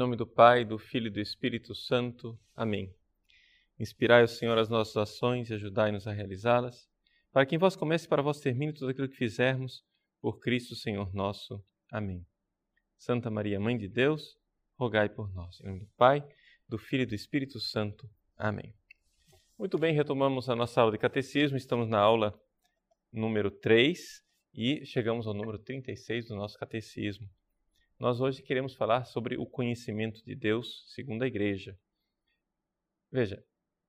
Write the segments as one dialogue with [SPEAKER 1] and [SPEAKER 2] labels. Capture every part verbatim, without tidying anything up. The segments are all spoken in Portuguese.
[SPEAKER 1] nome do Pai, do Filho e do Espírito Santo. Amém. Inspirai o Senhor as nossas ações e ajudai-nos a realizá-las, para que em vós comece e para vós termine tudo aquilo que fizermos, por Cristo Senhor nosso. Amém. Santa Maria, Mãe de Deus, rogai por nós. Em nome do Pai, do Filho e do Espírito Santo. Amém. Muito bem, retomamos a nossa aula de catecismo. Estamos na aula número três e chegamos ao número trinta e seis do nosso catecismo. Nós hoje queremos falar sobre o conhecimento de Deus segundo a Igreja. Veja,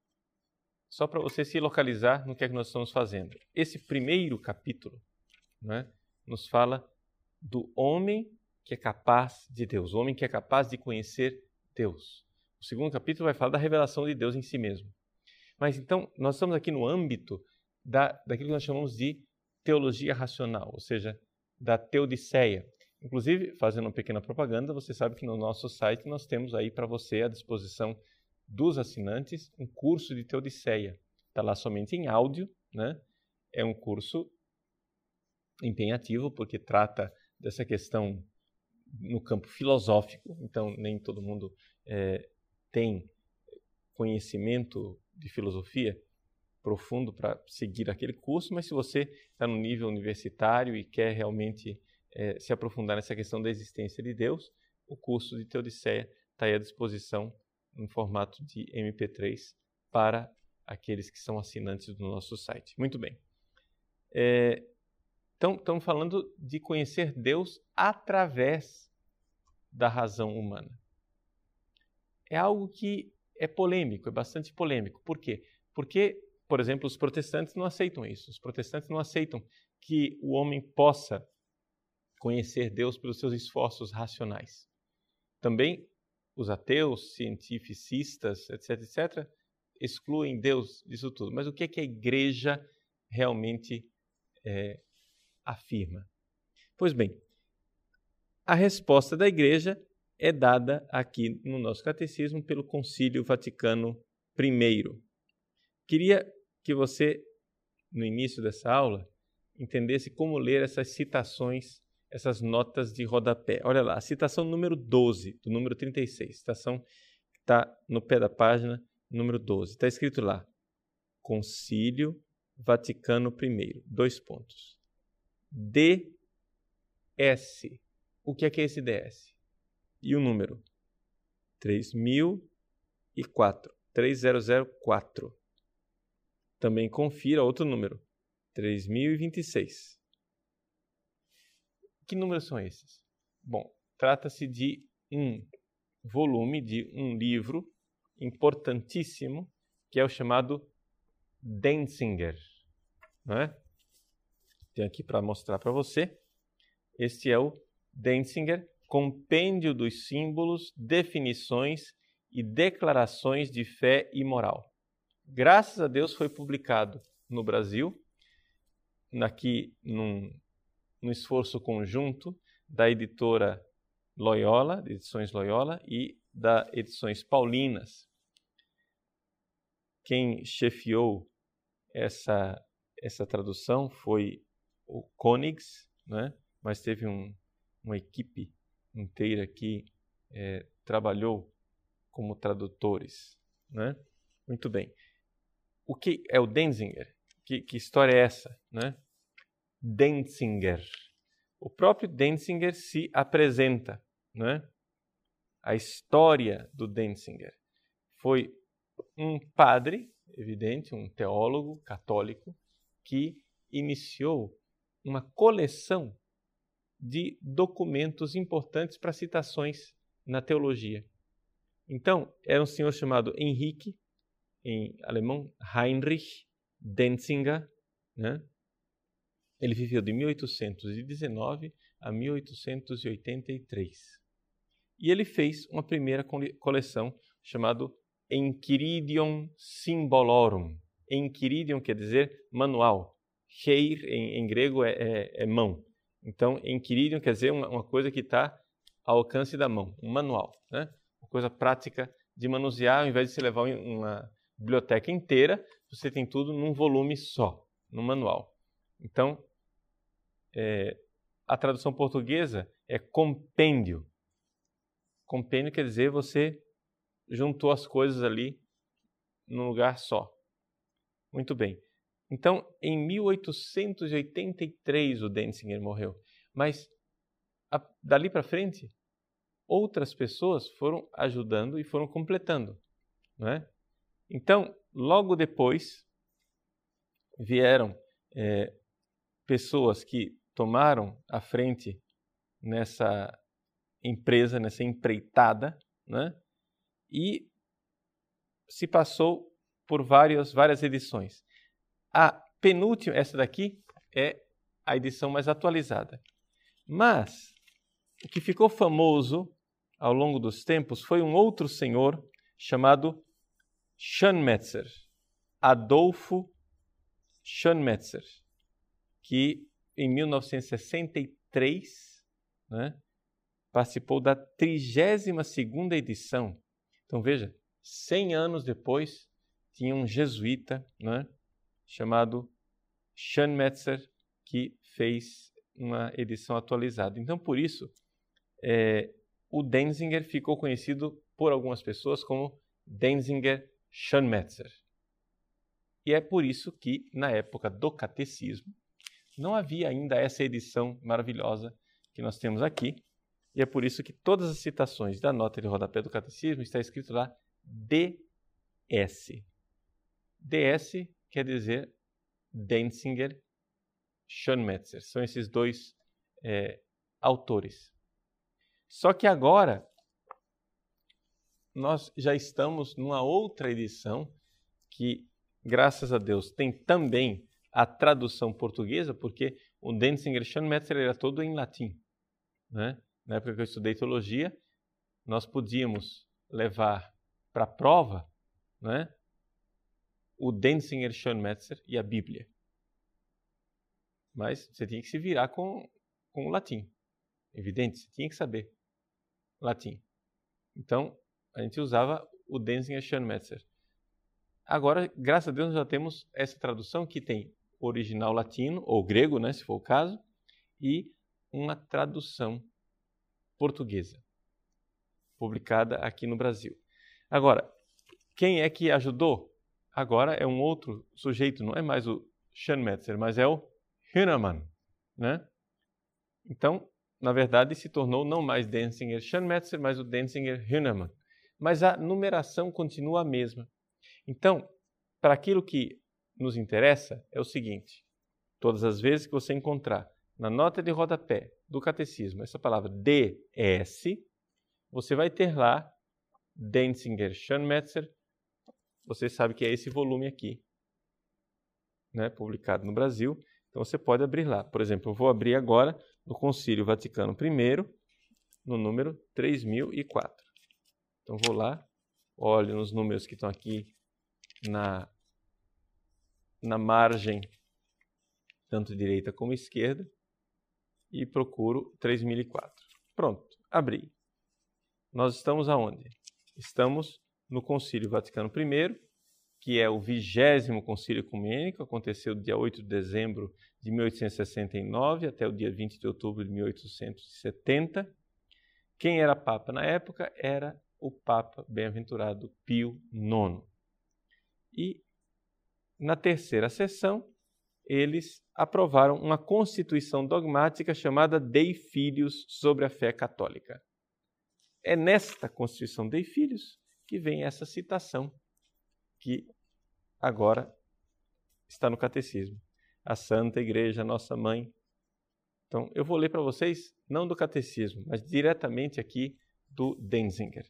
[SPEAKER 1] só para você se localizar no que é que nós estamos fazendo. Esse primeiro capítulo, né, nos fala do homem que é capaz de Deus, o homem que é capaz de conhecer Deus. O segundo capítulo vai falar da revelação de Deus em si mesmo. Mas então, nós estamos aqui no âmbito da, daquilo que nós chamamos de teologia racional, ou seja, da teodiceia. Inclusive, fazendo uma pequena propaganda, você sabe que no nosso site nós temos aí para você à disposição dos assinantes um curso de teodiceia. Está lá somente em áudio, né? É um curso empenhativo porque trata dessa questão no campo filosófico, então nem todo mundo é, tem conhecimento de filosofia profundo para seguir aquele curso, mas se você está no nível universitário e quer realmente é, se aprofundar nessa questão da existência de Deus, o curso de teodiceia está aí à disposição em formato de M P três para aqueles que são assinantes do nosso site. Muito bem. É, então, estamos falando de conhecer Deus através da razão humana. É algo que é polêmico, é bastante polêmico. Por quê? Porque, por exemplo, os protestantes não aceitam isso. Os protestantes não aceitam que o homem possa conhecer Deus pelos seus esforços racionais. Também os ateus, cientificistas, etc, etcétera, excluem Deus disso tudo. Mas o que é que a Igreja realmente é, afirma? Pois bem, a resposta da Igreja é dada aqui no nosso catecismo pelo Concílio Vaticano primeiro. Queria que você, no início dessa aula, entendesse como ler essas citações, essas notas de rodapé. Olha lá, a citação número doze, do número trinta e seis. Citação que está no pé da página, número doze. Está escrito lá, Concílio Vaticano primeiro, dois pontos. D S. O que é que é esse D S? E o número? três mil e quatro. três mil e quatro. Também confira outro número. três mil e vinte e seis. Que números são esses? Bom, trata-se de um volume, de um livro importantíssimo, que é o chamado Denzinger. Não é? Tenho aqui para mostrar para você. Este é o Denzinger, Compêndio dos Símbolos, Definições e Declarações de Fé e Moral. Graças a Deus foi publicado no Brasil, aqui num, num esforço conjunto da editora Loyola, Edições Loyola, e da Edições Paulinas. Quem chefiou essa, essa tradução foi o Königs, né? Mas teve um, uma equipe inteira que é, trabalhou como tradutores, né? Muito bem. O que é o Denzinger? Que, que história é essa, né? Denzinger. O próprio Denzinger se apresenta, né? A história do Denzinger foi um padre, evidente, um teólogo católico, que iniciou uma coleção de documentos importantes para citações na teologia. Então, era um senhor chamado Henrique, em alemão, Heinrich Denzinger, né? Ele viveu de mil oitocentos e dezenove a mil oitocentos e oitenta e três. E ele fez uma primeira coleção chamada Enchiridion Symbolorum. Enchiridion quer dizer manual. Cheir, em, em grego, é, é, é mão. Então, Enchiridion quer dizer uma, uma coisa que está ao alcance da mão, um manual, né? Uma coisa prática de manusear, ao invés de você levar uma biblioteca inteira, você tem tudo num volume só, num manual. Então, é, a tradução portuguesa é compêndio. Compêndio quer dizer você juntou as coisas ali num lugar só. Muito bem. Então, em mil oitocentos e oitenta e três o Denzinger morreu. Mas a, dali para frente, outras pessoas foram ajudando e foram completando, não é? Então, logo depois, vieram é, pessoas que tomaram a frente nessa empresa, nessa empreitada, né? E se passou por várias, várias edições. A penúltima, essa daqui, é a edição mais atualizada. Mas o que ficou famoso ao longo dos tempos foi um outro senhor chamado Schönmetzer, Adolfo Schönmetzer, que em mil novecentos e sessenta e três, né, participou da trigésima segunda edição. Então veja, cem anos depois, tinha um jesuíta, né, chamado Schönmetzer, que fez uma edição atualizada. Então, por isso, é, o Denzinger ficou conhecido por algumas pessoas como Denzinger Schönmetzer. E é por isso que, na época do catecismo, não havia ainda essa edição maravilhosa que nós temos aqui. E é por isso que todas as citações da nota de rodapé do catecismo está escrito lá D S. D S quer dizer Denzinger Schönmetzer. São esses dois é, autores. Só que agora nós já estamos numa outra edição que, graças a Deus, tem também a tradução portuguesa, porque o Denzinger Schönmetzer era todo em latim, né? Na época que eu estudei teologia, nós podíamos levar para a prova, né, o Denzinger Schönmetzer e a Bíblia. Mas você tinha que se virar com, com o latim. Evidente, você tinha que saber latim. Então, a gente usava o Denzinger Schönmetzer. Agora, graças a Deus, nós já temos essa tradução que tem original latino, ou grego, né, se for o caso, e uma tradução portuguesa, publicada aqui no Brasil. Agora, quem é que ajudou? Agora é um outro sujeito, não é mais o Schönmetzer, mas é o Hünermann, né? Então, na verdade, se tornou não mais Denzinger Schönmetzer, mas o Denzinger Hünermann. Mas a numeração continua a mesma. Então, para aquilo que nos interessa, é o seguinte: todas as vezes que você encontrar na nota de rodapé do catecismo essa palavra D S, você vai ter lá Denzinger Schönmetzer. Você sabe que é esse volume aqui, né, publicado no Brasil. Então você pode abrir lá. Por exemplo, eu vou abrir agora no Concílio Vaticano I, no número três mil e quatro. Então vou lá, olho nos números que estão aqui na, na margem, tanto direita como esquerda, e procuro três mil e quatro. Pronto, abri. Nós estamos aonde? Estamos no Concílio Vaticano I, que é o vigésimo Concílio Ecumênico, aconteceu dia oito de dezembro de mil oitocentos e sessenta e nove até o dia vinte de outubro de mil oitocentos e setenta. Quem era Papa na época era o Papa bem-aventurado Pio nono. E na terceira sessão, eles aprovaram uma constituição dogmática chamada Dei Filius sobre a fé católica. É nesta Constituição Dei Filius que vem essa citação que agora está no Catecismo. A Santa Igreja, nossa Mãe. Então, eu vou ler para vocês, não do Catecismo, mas diretamente aqui do Denzinger.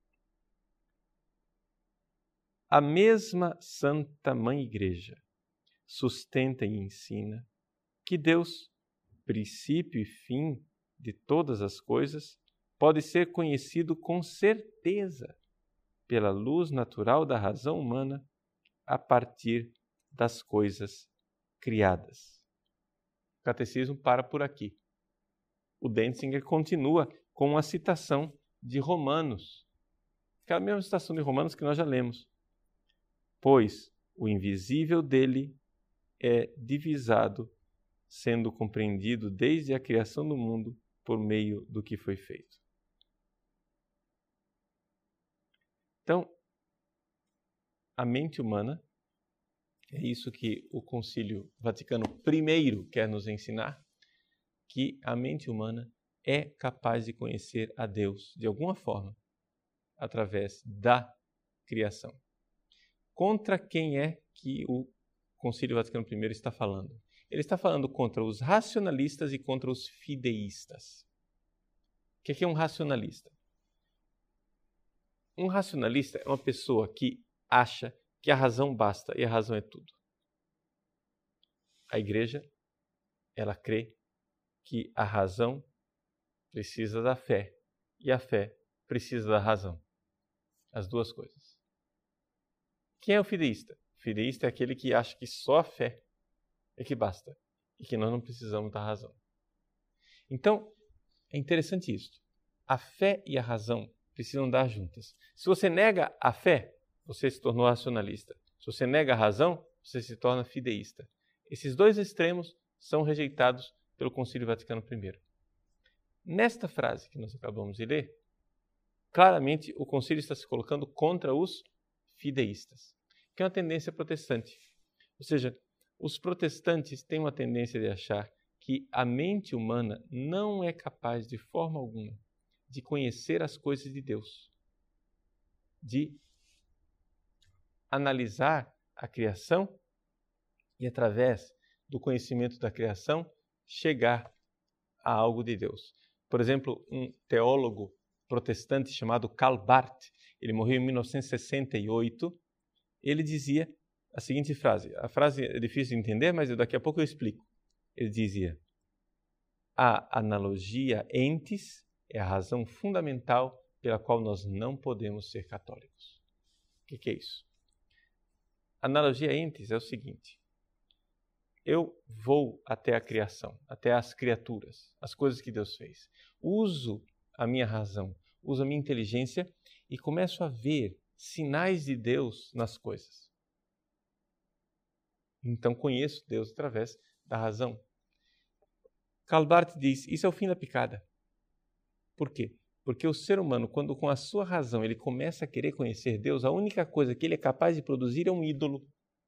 [SPEAKER 1] A mesma Santa Mãe Igreja sustenta e ensina que Deus, princípio e fim de todas as coisas, pode ser conhecido com certeza pela luz natural da razão humana a partir das coisas criadas. O Catecismo para por aqui. O Denzinger continua com uma citação de Romanos, aquela mesma citação de Romanos que nós já lemos. Pois o invisível dele é divisado, sendo compreendido desde a criação do mundo por meio do que foi feito. Então, a mente humana, é isso que o Concílio Vaticano I quer nos ensinar, que a mente humana é capaz de conhecer a Deus de alguma forma, através da criação. Contra quem é que o Concílio Vaticano I está falando? Ele está falando contra os racionalistas e contra os fideístas. O que é um racionalista? Um racionalista é uma pessoa que acha que a razão basta e a razão é tudo. A igreja, ela crê que a razão precisa da fé e a fé precisa da razão. As duas coisas. Quem é o fideísta? O fideísta é aquele que acha que só a fé é que basta e que nós não precisamos da razão. Então, é interessante isso. A fé e a razão precisam andar juntas. Se você nega a fé, você se tornou racionalista. Se você nega a razão, você se torna fideísta. Esses dois extremos são rejeitados pelo Concílio Vaticano I. Nesta frase que nós acabamos de ler, claramente o Concílio está se colocando contra os fideístas, que é uma tendência protestante. Ou seja, os protestantes têm uma tendência de achar que a mente humana não é capaz de forma alguma de conhecer as coisas de Deus, de analisar a criação e, através do conhecimento da criação, chegar a algo de Deus. Por exemplo, um teólogo protestante chamado Karl Barth, ele morreu em mil novecentos e sessenta e oito, ele dizia a seguinte frase. A frase é difícil de entender, mas daqui a pouco eu explico. Ele dizia: a analogia entes é a razão fundamental pela qual nós não podemos ser católicos. O que, que é isso? Analogia entes é o seguinte: eu vou até a criação, até as criaturas, as coisas que Deus fez. Uso a minha razão, uso a minha inteligência e começo a ver sinais de Deus nas coisas. Então conheço Deus através da razão. Karl Barth diz, isso é o fim da picada. Por quê? Porque o ser humano, quando com a sua razão ele começa a querer conhecer Deus, a única coisa que ele é capaz de produzir é um ídolo.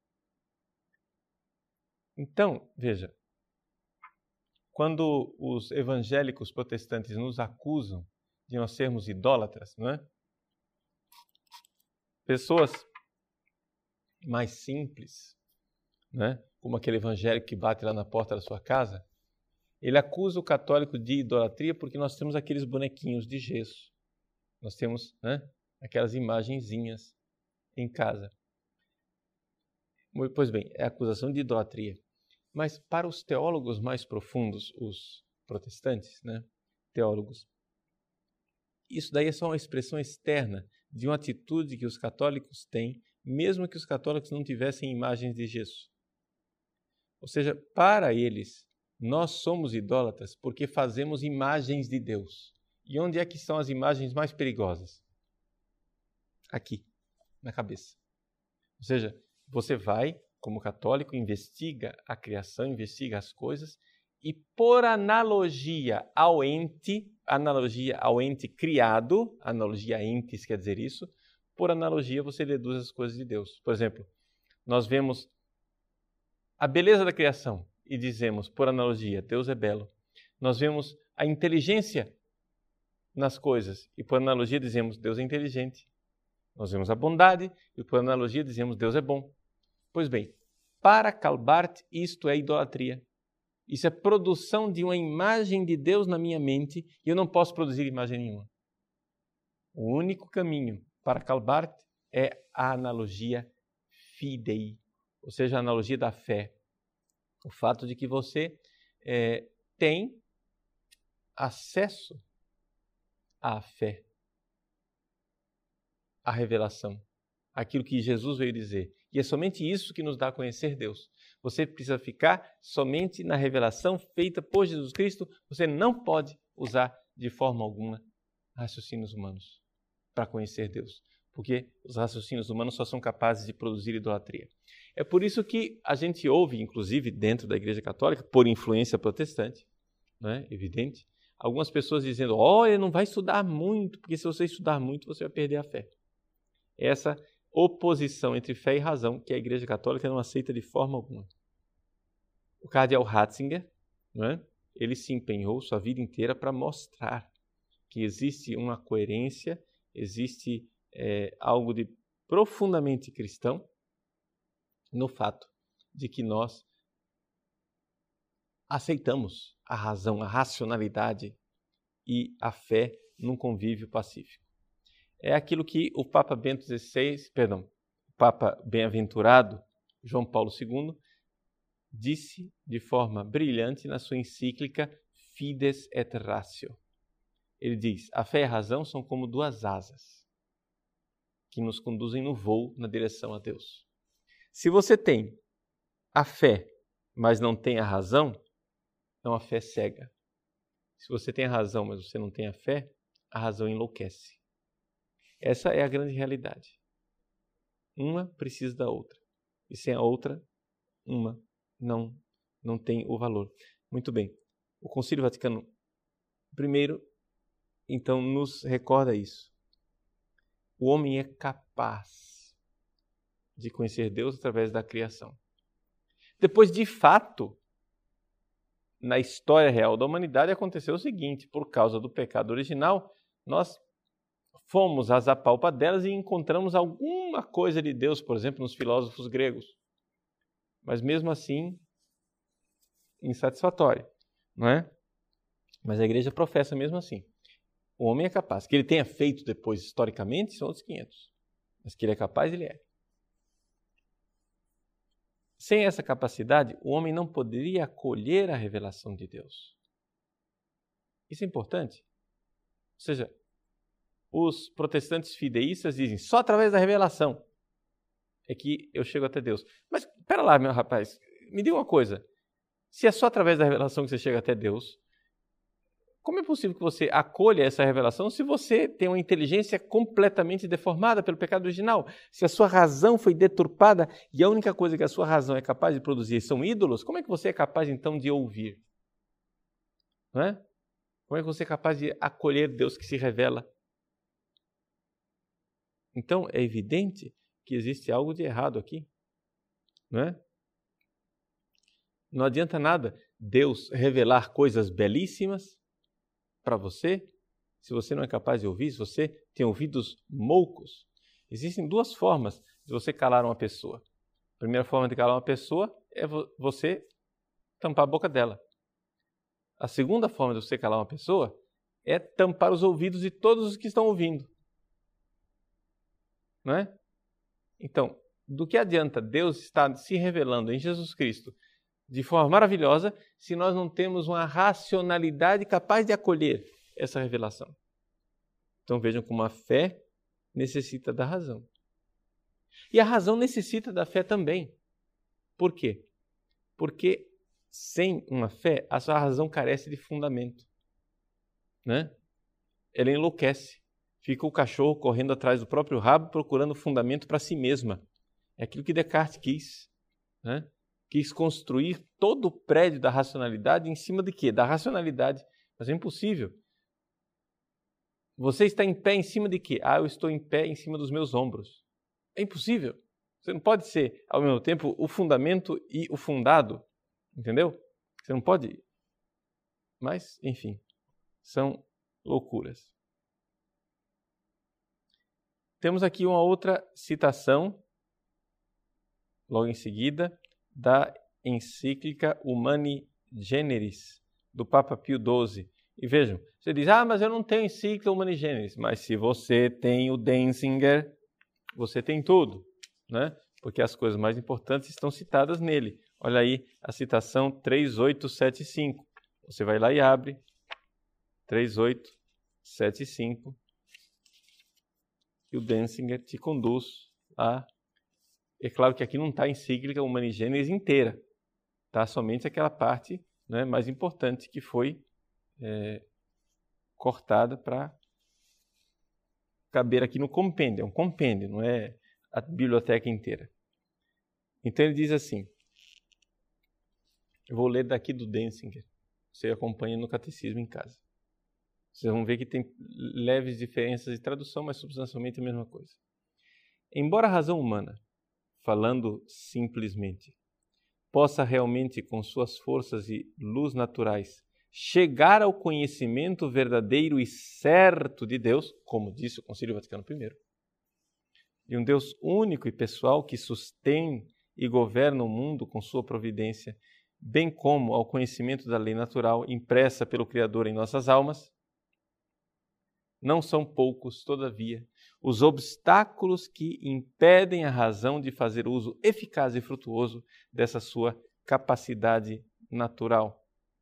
[SPEAKER 1] Então, veja, quando os evangélicos protestantes nos acusam de nós sermos idólatras, não é? Pessoas mais simples, né? Como aquele evangélico que bate lá na porta da sua casa, ele acusa o católico de idolatria porque nós temos aqueles bonequinhos de gesso. Nós temos, né, aquelas imagenzinhas em casa. Pois bem, é acusação de idolatria. Mas para os teólogos mais profundos, os protestantes, né, teólogos, isso daí é só uma expressão externa de uma atitude que os católicos têm, mesmo que os católicos não tivessem imagens de gesso. Ou seja, para eles, nós somos idólatras porque fazemos imagens de Deus. E onde é que são as imagens mais perigosas? Aqui, na cabeça. Ou seja, você vai, como católico, investiga a criação, investiga as coisas e, por analogia ao ente, analogia ao ente criado, analogia a entes quer dizer isso, por analogia você deduz as coisas de Deus. Por exemplo, nós vemos a beleza da criação e dizemos, por analogia, Deus é belo. Nós vemos a inteligência nas coisas e, por analogia, dizemos, Deus é inteligente. Nós vemos a bondade e, por analogia, dizemos, Deus é bom. Pois bem, para Karl Barth, isto é idolatria. Isso é produção de uma imagem de Deus na minha mente e eu não posso produzir imagem nenhuma. O único caminho para Karl Barth é a analogia fidei, ou seja, a analogia da fé. O fato de que você é, tem acesso à fé, à revelação, aquilo que Jesus veio dizer. E é somente isso que nos dá a conhecer Deus. Você precisa ficar somente na revelação feita por Jesus Cristo. Você não pode usar de forma alguma raciocínios humanos para conhecer Deus, porque os raciocínios humanos só são capazes de produzir idolatria. É por isso que a gente ouve, inclusive dentro da Igreja Católica, por influência protestante, não é evidente, algumas pessoas dizendo, olha, não vai estudar muito, porque se você estudar muito, você vai perder a fé. essa oposição entre fé e razão que a Igreja Católica não aceita de forma alguma. O cardeal Ratzinger, não é? Ele se empenhou sua vida inteira para mostrar que existe uma coerência, existe é, algo de profundamente cristão no fato de que nós aceitamos a razão, a racionalidade e a fé num convívio pacífico. É aquilo que o Papa Bento dezesseis, perdão, o Papa bem-aventurado João Paulo segundo disse de forma brilhante na sua encíclica Fides et Ratio. Ele diz: a fé e a razão são como duas asas que nos conduzem no voo na direção a Deus. Se você tem a fé, mas não tem a razão, é uma fé cega. Se você tem a razão, mas você não tem a fé, a razão enlouquece. Essa é a grande realidade. Uma precisa da outra. E sem a outra, uma não, não tem o valor. Muito bem. O Concílio Vaticano I, então, nos recorda isso. O homem é capaz de conhecer Deus através da criação. Depois, de fato, na história real da humanidade aconteceu o seguinte: por causa do pecado original, nós fomos às apalpadelas e encontramos alguma coisa de Deus, por exemplo, nos filósofos gregos. Mas mesmo assim, insatisfatório, não é? Mas a igreja professa mesmo assim. O homem é capaz. Que ele tenha feito depois, historicamente, são outros quinhentos. Mas que ele é capaz, ele é. Sem essa capacidade, o homem não poderia acolher a revelação de Deus. Isso é importante. Ou seja, os protestantes fideístas dizem, só através da revelação é que eu chego até Deus. Mas, pera lá, meu rapaz, me diga uma coisa. Se é só através da revelação que você chega até Deus, como é possível que você acolha essa revelação se você tem uma inteligência completamente deformada pelo pecado original? Se a sua razão foi deturpada e a única coisa que a sua razão é capaz de produzir são ídolos, como é que você é capaz então de ouvir? Não é? Como é que você é capaz de acolher Deus que se revela? Então, é evidente que existe algo de errado aqui. Não é? Não adianta nada Deus revelar coisas belíssimas para você, se você não é capaz de ouvir, se você tem ouvidos moucos. Existem duas formas de você calar uma pessoa. A primeira forma de calar uma pessoa é você tampar a boca dela. A segunda forma de você calar uma pessoa é tampar os ouvidos de todos os que estão ouvindo. Não é? Então, do que adianta Deus estar se revelando em Jesus Cristo de forma maravilhosa se nós não temos uma racionalidade capaz de acolher essa revelação? Então vejam como a fé necessita da razão. E a razão necessita da fé também. Por quê? Porque sem uma fé, a sua razão carece de fundamento. Né? Ela enlouquece. Fica o cachorro correndo atrás do próprio rabo procurando fundamento para si mesma. É aquilo que Descartes quis. Né? Quis construir todo o prédio da racionalidade em cima de quê? Da racionalidade. Mas é impossível. Você está em pé em cima de quê? Ah, eu estou em pé em cima dos meus ombros. É impossível. Você não pode ser, ao mesmo tempo, o fundamento e o fundado. Entendeu? Você não pode. Mas, enfim, são loucuras. Temos aqui uma outra citação, logo em seguida, da encíclica Humani Generis, do Papa Pio doze. E vejam, você diz, ah, mas eu não tenho encíclica Humani Generis. Mas se você tem o Denzinger, você tem tudo, né? Porque as coisas mais importantes estão citadas nele. Olha aí a citação três mil oitocentos e setenta e cinco. Você vai lá e abre três mil oitocentos e setenta e cinco e o Denzinger te conduz a... É claro que aqui não está a encíclica Humani Generis inteira. Está somente aquela parte, né, mais importante que foi é, cortada para caber aqui no compêndio. É um compêndio, não é a biblioteca inteira. Então ele diz assim, eu vou ler daqui do Denzinger, você acompanha no catecismo em casa. Vocês vão ver que tem leves diferenças de tradução, mas substancialmente a mesma coisa. embora a razão humana, falando simplesmente, possa realmente, com suas forças e luz naturais, chegar ao conhecimento verdadeiro e certo de Deus, como disse o Concílio Vaticano I, de um Deus único e pessoal que sustém e governa o mundo com sua providência, bem como ao conhecimento da lei natural impressa pelo Criador em nossas almas, não são poucos, todavia, os obstáculos que impedem a razão de fazer uso eficaz e frutuoso dessa sua capacidade natural.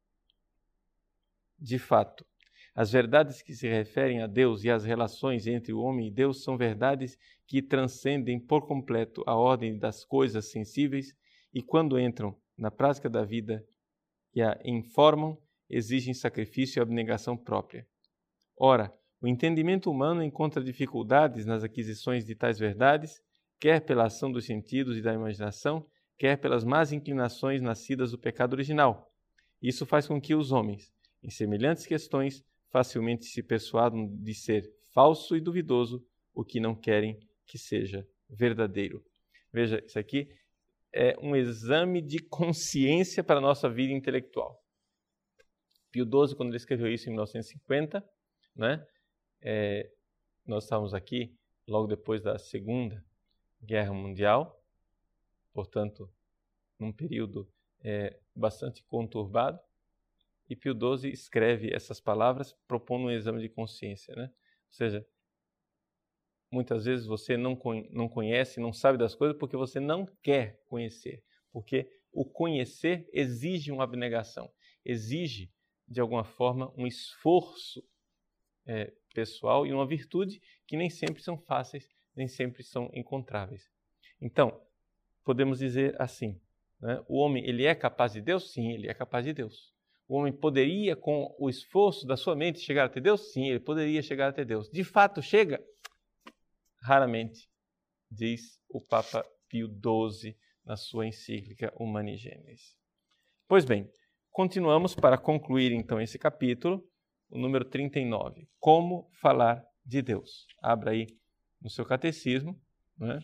[SPEAKER 1] De fato, as verdades que se referem a Deus e às relações entre o homem e Deus são verdades que transcendem por completo a ordem das coisas sensíveis e, quando entram na prática da vida e a informam, exigem sacrifício e abnegação própria. Ora, o entendimento humano encontra dificuldades nas aquisições de tais verdades, quer pela ação dos sentidos e da imaginação, quer pelas más inclinações nascidas do pecado original. Isso faz com que os homens, em semelhantes questões, facilmente se persuadam de ser falso e duvidoso o que não querem que seja verdadeiro. Veja, isso aqui é um exame de consciência para a nossa vida intelectual. Pio doze, quando ele escreveu isso em mil novecentos e cinquenta, né, é, nós estávamos aqui logo depois da Segunda Guerra Mundial, portanto, num período é, bastante conturbado, e Pio doze escreve essas palavras propondo um exame de consciência, né? Ou seja, muitas vezes você não, não conhece, não sabe das coisas porque você não quer conhecer. Porque o conhecer exige uma abnegação, exige, de alguma forma, um esforço é, pessoal e uma virtude que nem sempre são fáceis, nem sempre são encontráveis. Então, podemos dizer assim, né? O homem ele é capaz de Deus? Sim, ele é capaz de Deus. O homem poderia, com o esforço da sua mente, chegar até Deus? Sim, ele poderia chegar até Deus. De fato, chega? Raramente, diz o Papa Pio doze na sua encíclica Humani Generis. Pois bem, continuamos para concluir então esse capítulo, o número trinta e nove. Como falar de Deus? Abra aí no seu catecismo, né?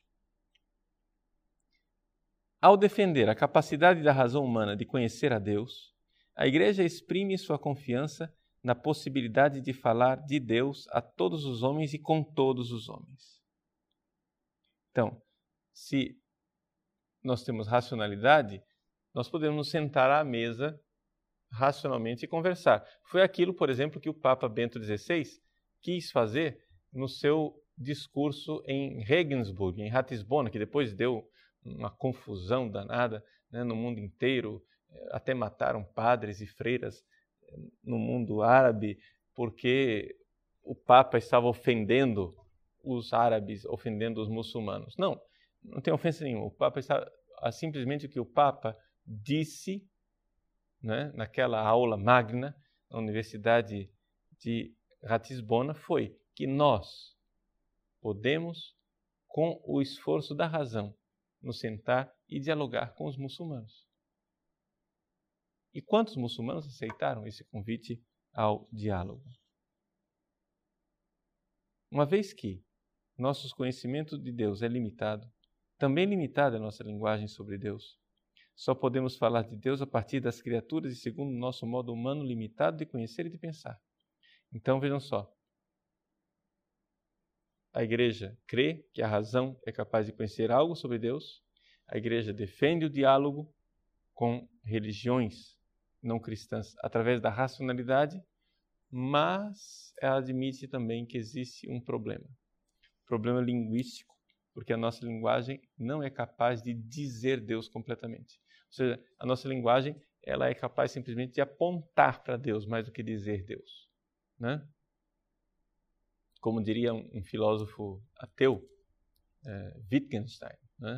[SPEAKER 1] Ao defender a capacidade da razão humana de conhecer a Deus, a Igreja exprime sua confiança na possibilidade de falar de Deus a todos os homens e com todos os homens. Então, se nós temos racionalidade, nós podemos nos sentar à mesa racionalmente e conversar. Foi aquilo, por exemplo, que o Papa Bento dezesseis quis fazer no seu discurso em Regensburg, em Ratisbona, que depois deu uma confusão danada, né, no mundo inteiro. Até mataram padres e freiras no mundo árabe porque o Papa estava ofendendo os árabes, ofendendo os muçulmanos. Não, não tem ofensa nenhuma. O Papa estava, simplesmente o que o Papa disse, né, naquela aula magna na Universidade de Ratisbona foi que nós podemos, com o esforço da razão, nos sentar e dialogar com os muçulmanos. E quantos muçulmanos aceitaram esse convite ao diálogo? Uma vez que nossos conhecimentos de Deus é limitado, também limitada a nossa linguagem sobre Deus, só podemos falar de Deus a partir das criaturas e segundo o nosso modo humano limitado de conhecer e de pensar. Então, vejam só. A Igreja crê que a razão é capaz de conhecer algo sobre Deus. A Igreja defende o diálogo com religiões não cristãs através da racionalidade, mas ela admite também que existe um problema. Problema linguístico, porque a nossa linguagem não é capaz de dizer Deus completamente. Ou seja, a nossa linguagem ela é capaz simplesmente de apontar para Deus mais do que dizer Deus, né? Como diria um, um filósofo ateu, é, Wittgenstein, né?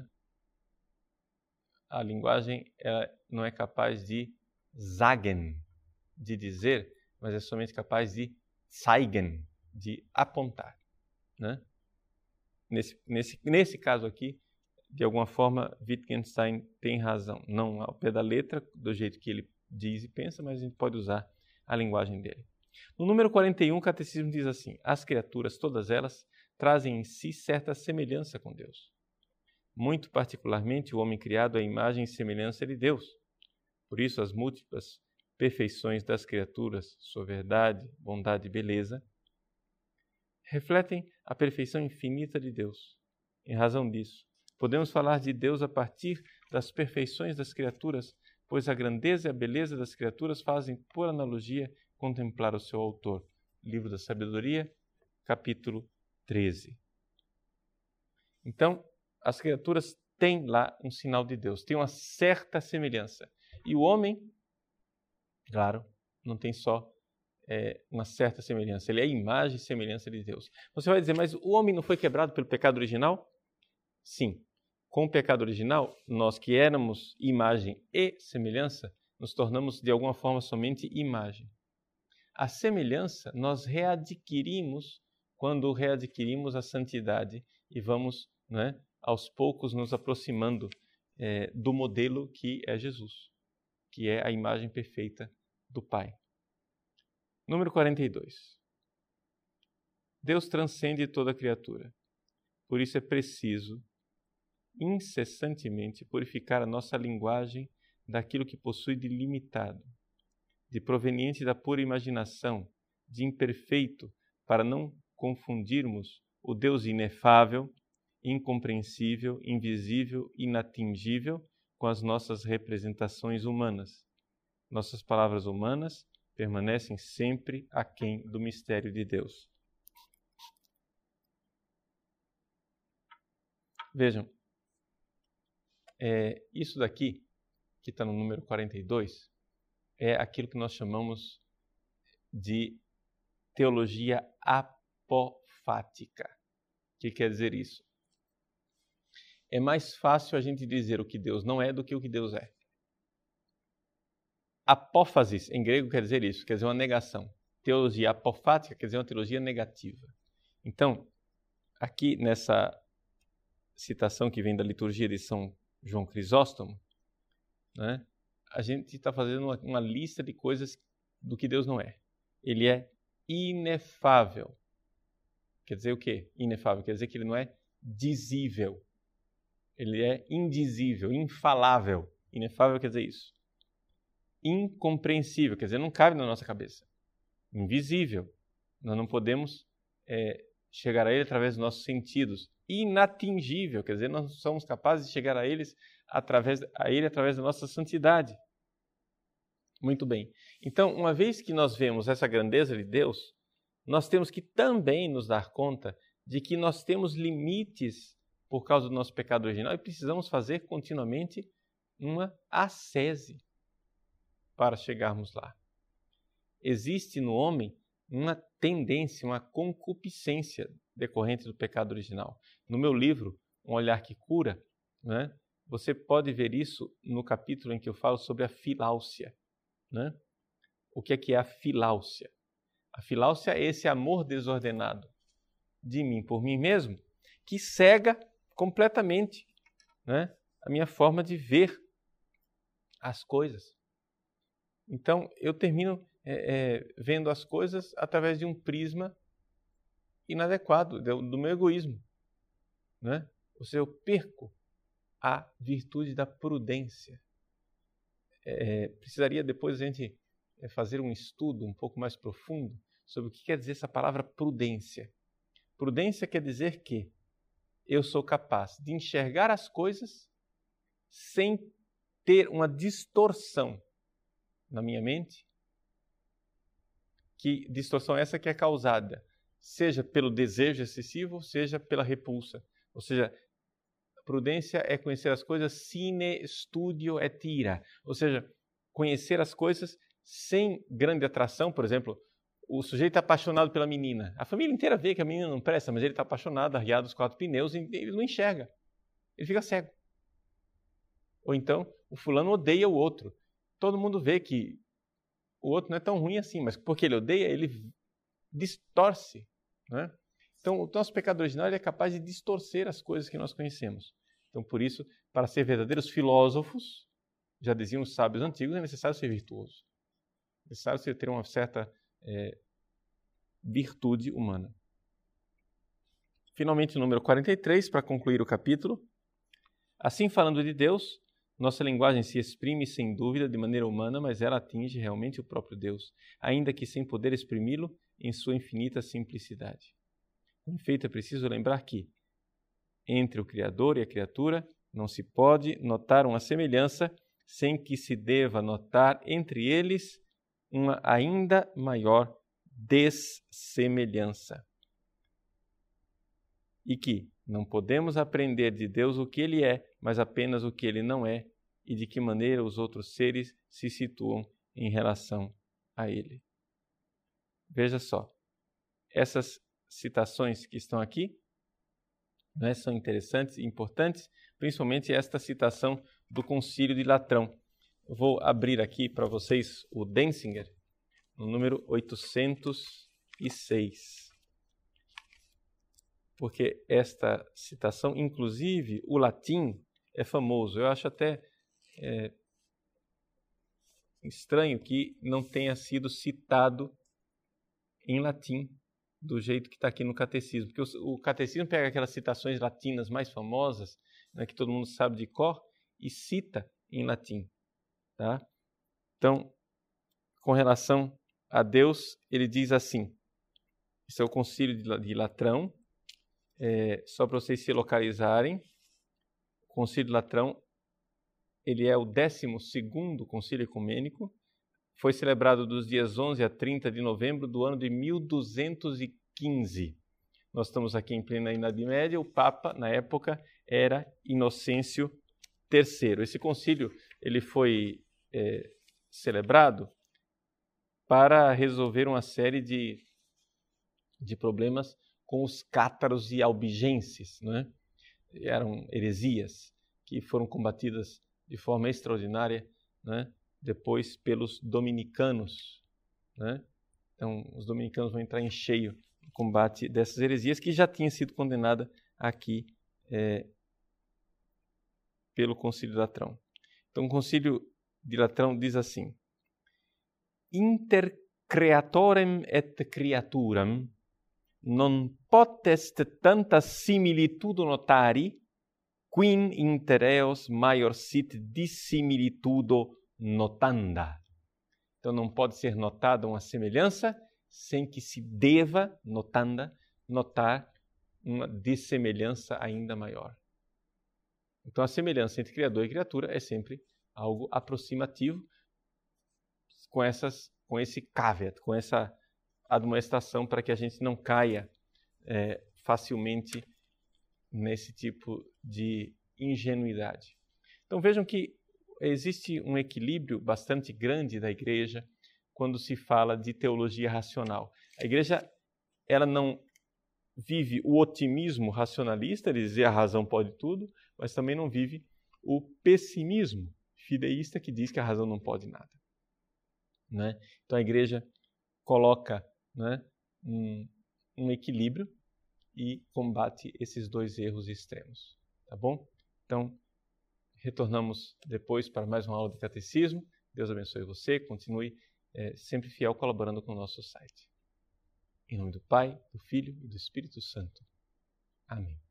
[SPEAKER 1] A linguagem ela não é capaz de sagen, de dizer, mas é somente capaz de zeigen, de apontar, né? Nesse, nesse, nesse caso aqui, de alguma forma, Wittgenstein tem razão. Não ao pé da letra, do jeito que ele diz e pensa, mas a gente pode usar a linguagem dele. No número quarenta e um, o Catecismo diz assim: as criaturas, todas elas, trazem em si certa semelhança com Deus. Muito particularmente, o homem criado à imagem e semelhança de Deus. Por isso, as múltiplas perfeições das criaturas, sua verdade, bondade e beleza, refletem a perfeição infinita de Deus. Em razão disso, podemos falar de Deus a partir das perfeições das criaturas, pois a grandeza e a beleza das criaturas fazem, por analogia, contemplar o seu autor. Livro da Sabedoria, capítulo treze. Então, as criaturas têm lá um sinal de Deus, têm uma certa semelhança. E o homem, claro, não tem só é, uma certa semelhança, ele é a imagem e semelhança de Deus. Você vai dizer, mas o homem não foi quebrado pelo pecado original? Sim. Com o pecado original, nós que éramos imagem e semelhança, nos tornamos de alguma forma somente imagem. A semelhança nós readquirimos quando readquirimos a santidade e vamos, né, aos poucos nos aproximando é, do modelo que é Jesus, que é a imagem perfeita do Pai. Número quarenta e dois. Deus transcende toda criatura. Por isso é preciso incessantemente purificar a nossa linguagem daquilo que possui de limitado, de proveniente da pura imaginação, de imperfeito, para não confundirmos o Deus inefável, incompreensível, invisível, inatingível com as nossas representações humanas. Nossas palavras humanas permanecem sempre aquém do mistério de Deus. Vejam, é, isso daqui, que está no número quarenta e dois, é aquilo que nós chamamos de teologia apofática. O que quer dizer isso? É mais fácil a gente dizer o que Deus não é do que o que Deus é. Apófasis, em grego, quer dizer isso, quer dizer uma negação. Teologia apofática quer dizer uma teologia negativa. Então, aqui nessa citação que vem da liturgia de São João Crisóstomo, né, a gente está fazendo uma, uma lista de coisas do que Deus não é. Ele é inefável. Quer dizer o quê? Inefável. Quer dizer que ele não é dizível. Ele é indizível, infalável. Inefável quer dizer isso. Incompreensível, quer dizer, não cabe na nossa cabeça. Invisível. Nós não podemos é, chegar a ele através dos nossos sentidos. Inatingível, quer dizer, nós não somos capazes de chegar a, eles através, a ele através da nossa santidade. Muito bem. Então, uma vez que nós vemos essa grandeza de Deus, nós temos que também nos dar conta de que nós temos limites por causa do nosso pecado original e precisamos fazer continuamente uma ascese para chegarmos lá. Existe no homem uma tendência, uma concupiscência decorrente do pecado original. No meu livro, Um Olhar que Cura, né, você pode ver isso no capítulo em que eu falo sobre a filáusia. Né? O que é que é a filáusia? A filáusia é esse amor desordenado de mim por mim mesmo, que cega completamente, né, a minha forma de ver as coisas. Então, eu termino é, é, vendo as coisas através de um prisma inadequado, do, do meu egoísmo. Né? Ou seja, eu perco a virtude da prudência. É, precisaria depois a gente fazer um estudo um pouco mais profundo sobre o que quer dizer essa palavra prudência. Prudência quer dizer que eu sou capaz de enxergar as coisas sem ter uma distorção na minha mente, que distorção essa que é causada, seja pelo desejo excessivo, seja pela repulsa. Ou seja, prudência é conhecer as coisas sine studio et ira, ou seja, conhecer as coisas sem grande atração. Por exemplo, o sujeito está apaixonado pela menina. A família inteira vê que a menina não presta, mas ele está apaixonado, arriado os quatro pneus, e ele não enxerga. Ele fica cego. Ou então, o fulano odeia o outro. Todo mundo vê que o outro não é tão ruim assim, mas porque ele odeia, ele distorce. Né? Então, o nosso pecado original ele é capaz de distorcer as coisas que nós conhecemos. Então, por isso, para ser verdadeiros filósofos, já diziam os sábios antigos, é necessário ser virtuoso. É necessário ter uma certa é, virtude humana. finalmente, o número quarenta e três, para concluir o capítulo. Assim, falando de Deus, nossa linguagem se exprime sem dúvida de maneira humana, mas ela atinge realmente o próprio Deus, ainda que sem poder exprimi-lo em sua infinita simplicidade. Com efeito, é preciso lembrar que, entre o Criador e a criatura, não se pode notar uma semelhança sem que se deva notar entre eles uma ainda maior dessemelhança. E que não podemos aprender de Deus o que Ele é, mas apenas o que Ele não é e de que maneira os outros seres se situam em relação a Ele. Veja só, essas citações que estão aqui, né, são interessantes e importantes, principalmente esta citação do Concílio de Latrão. Eu vou abrir aqui para vocês o Denzinger, no número oitocentos e seis. Porque esta citação, inclusive o latim, é famoso. Eu acho até é, estranho que não tenha sido citado em latim do jeito que está aqui no catecismo. Porque o, o catecismo pega aquelas citações latinas mais famosas, né, que todo mundo sabe de cor, e cita em latim. Tá? Então, com relação a Deus, ele diz assim, esse é o Concílio de Latrão, é, só para vocês se localizarem, o Concílio de Latrão, ele é o décimo segundo Concílio Ecumênico, foi celebrado dos dias onze a trinta de novembro do ano de mil duzentos e quinze. Nós estamos aqui em plena Idade Média, o Papa, na época, era Inocêncio terceiro. Esse concílio ele foi é, celebrado para resolver uma série de, de problemas com os cátaros e albigenses, né? Eram heresias que foram combatidas de forma extraordinária, né? Depois pelos dominicanos, né? Então, os dominicanos vão entrar em cheio no combate dessas heresias que já tinha sido condenada aqui é, pelo Concílio de Latrão. Então, o Concílio de Latrão diz assim: Inter creatorem et creaturam non potest tanta similitudo notari, quin inter eos maior sit dissimilitudo notanda. Então, não pode ser notada uma semelhança sem que se deva, notanda, notar uma dessemelhança ainda maior. Então, a semelhança entre Criador e criatura é sempre algo aproximativo, com, essas, com esse caveat, com essa admoestação para que a gente não caia é, facilmente nesse tipo de ingenuidade. Então, vejam que existe um equilíbrio bastante grande da igreja quando se fala de teologia racional. A igreja ela não vive o otimismo racionalista, ele diz a razão pode tudo, mas também não vive o pessimismo fideísta que diz que a razão não pode nada. Né? Então a igreja coloca, né, um, um equilíbrio e combate esses dois erros extremos. Tá bom? Então, retornamos depois para mais uma aula de catecismo. Deus abençoe você, continue é, sempre fiel colaborando com o nosso site. Em nome do Pai, do Filho e do Espírito Santo. Amém.